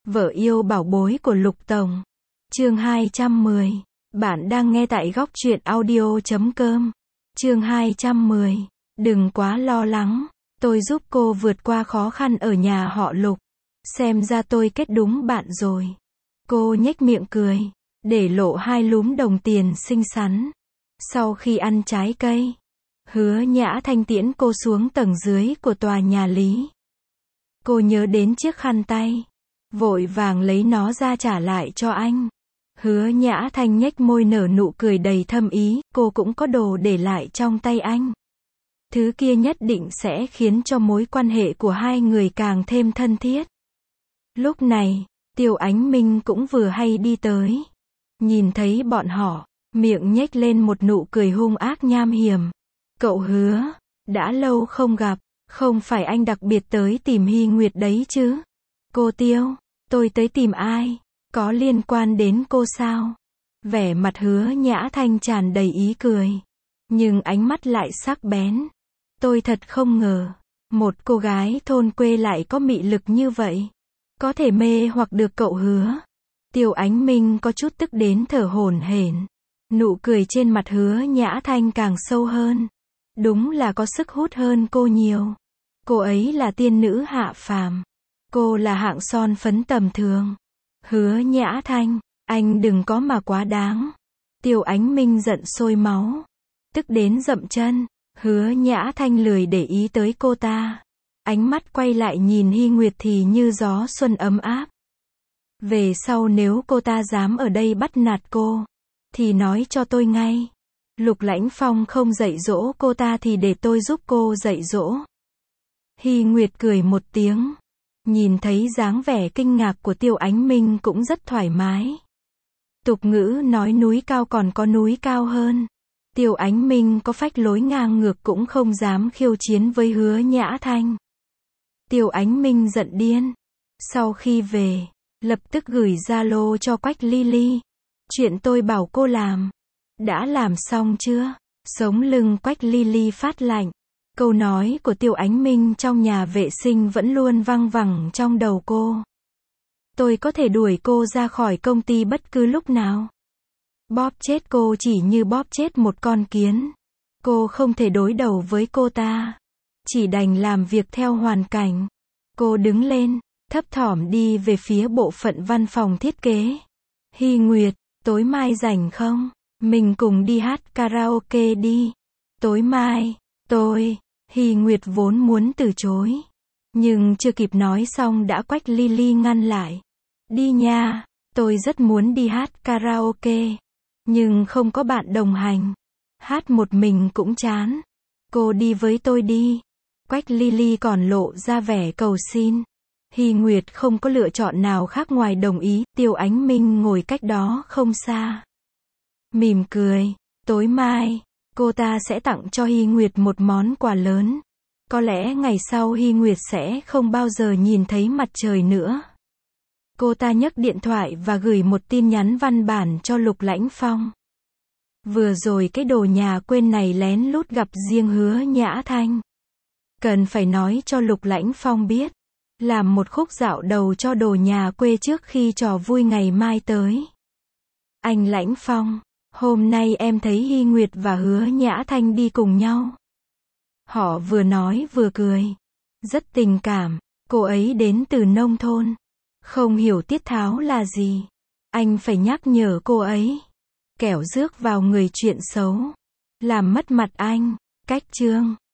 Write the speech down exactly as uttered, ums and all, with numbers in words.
Vợ yêu bảo bối của Lục Tổng. Chương hai trăm mười. Bạn đang nghe tại góc truyện audio chấm com. Chương hai trăm mười. Đừng quá lo lắng, tôi giúp cô vượt qua khó khăn ở nhà họ Lục. Xem ra tôi kết đúng bạn rồi. Cô nhếch miệng cười, để lộ hai lúm đồng tiền xinh xắn. Sau khi ăn trái cây, Hứa Nhã Thanh tiễn cô xuống tầng dưới của tòa nhà Lý. Cô nhớ đến chiếc khăn tay, vội vàng lấy nó ra trả lại cho anh. Hứa Nhã Thanh nhếch môi nở nụ cười đầy thâm ý, cô cũng có đồ để lại trong tay anh. Thứ kia nhất định sẽ khiến cho mối quan hệ của hai người càng thêm thân thiết. Lúc này, Tiêu Ánh Minh cũng vừa hay đi tới. Nhìn thấy bọn họ, miệng nhếch lên một nụ cười hung ác nham hiểm. Cậu Hứa, đã lâu không gặp, không phải anh đặc biệt tới tìm Hy Nguyệt đấy chứ? Cô Tiêu, tôi tới tìm ai? Có liên quan đến cô sao? Vẻ mặt Hứa Nhã Thanh tràn đầy ý cười, nhưng ánh mắt lại sắc bén. Tôi thật không ngờ, một cô gái thôn quê lại có mị lực như vậy, có thể mê hoặc được cậu Hứa. Tiêu Ánh Minh có chút tức đến thở hổn hển. Nụ cười trên mặt Hứa Nhã Thanh càng sâu hơn. Đúng là có sức hút hơn cô nhiều. Cô ấy là tiên nữ hạ phàm. Cô là hạng son phấn tầm thường. Hứa Nhã Thanh, anh đừng có mà quá đáng. Tiêu Ánh Minh giận sôi máu, tức đến dậm chân. Hứa Nhã Thanh lười để ý tới cô ta. Ánh mắt quay lại nhìn Hy Nguyệt thì như gió xuân ấm áp. Về sau nếu cô ta dám ở đây bắt nạt cô, thì nói cho tôi ngay. Lục Lãnh Phong không dạy dỗ cô ta thì để tôi giúp cô dạy dỗ. Hy Nguyệt cười một tiếng. Nhìn thấy dáng vẻ kinh ngạc của Tiêu Ánh Minh cũng rất thoải mái. Tục ngữ nói núi cao còn có núi cao hơn. Tiêu Ánh Minh có phách lối ngang ngược cũng không dám khiêu chiến với Hứa Nhã Thanh. Tiêu Ánh Minh giận điên. Sau khi về, lập tức gửi Zalo cho Quách Ly Ly. Chuyện tôi bảo cô làm, đã làm xong chưa? Sống lưng Quách Ly Ly phát lạnh. Câu nói của Tiêu Ánh Minh trong nhà vệ sinh vẫn luôn văng vẳng trong đầu cô. Tôi có thể đuổi cô ra khỏi công ty bất cứ lúc nào. Bóp chết cô chỉ như bóp chết một con kiến. Cô không thể đối đầu với cô ta. Chỉ đành làm việc theo hoàn cảnh. Cô đứng lên, thấp thỏm đi về phía bộ phận văn phòng thiết kế. Hy Nguyệt, tối mai rảnh không? Mình cùng đi hát karaoke đi. Tối mai, tôi, Hy Nguyệt vốn muốn từ chối. Nhưng chưa kịp nói xong đã Quách Ly Ly ngăn lại. Đi nha, tôi rất muốn đi hát karaoke. Nhưng không có bạn đồng hành. Hát một mình cũng chán. Cô đi với tôi đi. Quách Ly Ly còn lộ ra vẻ cầu xin. Hy Nguyệt không có lựa chọn nào khác ngoài đồng ý. Tiêu Ánh Minh ngồi cách đó không xa, mỉm cười. Tối mai, cô ta sẽ tặng cho Hy Nguyệt một món quà lớn. Có lẽ ngày sau Hy Nguyệt sẽ không bao giờ nhìn thấy mặt trời nữa. Cô ta nhấc điện thoại và gửi một tin nhắn văn bản cho Lục Lãnh Phong. Vừa rồi cái đồ nhà quên này lén lút gặp riêng Hứa Nhã Thanh. Cần phải nói cho Lục Lãnh Phong biết. Làm một khúc dạo đầu cho đồ nhà quê trước khi trò vui ngày mai tới. Anh Lãnh Phong, hôm nay em thấy Hy Nguyệt và Hứa Nhã Thanh đi cùng nhau. Họ vừa nói vừa cười. Rất tình cảm. Cô ấy đến từ nông thôn, không hiểu tiết tháo là gì. Anh phải nhắc nhở cô ấy. Kẻo rước vào người chuyện xấu, làm mất mặt anh. Cách chương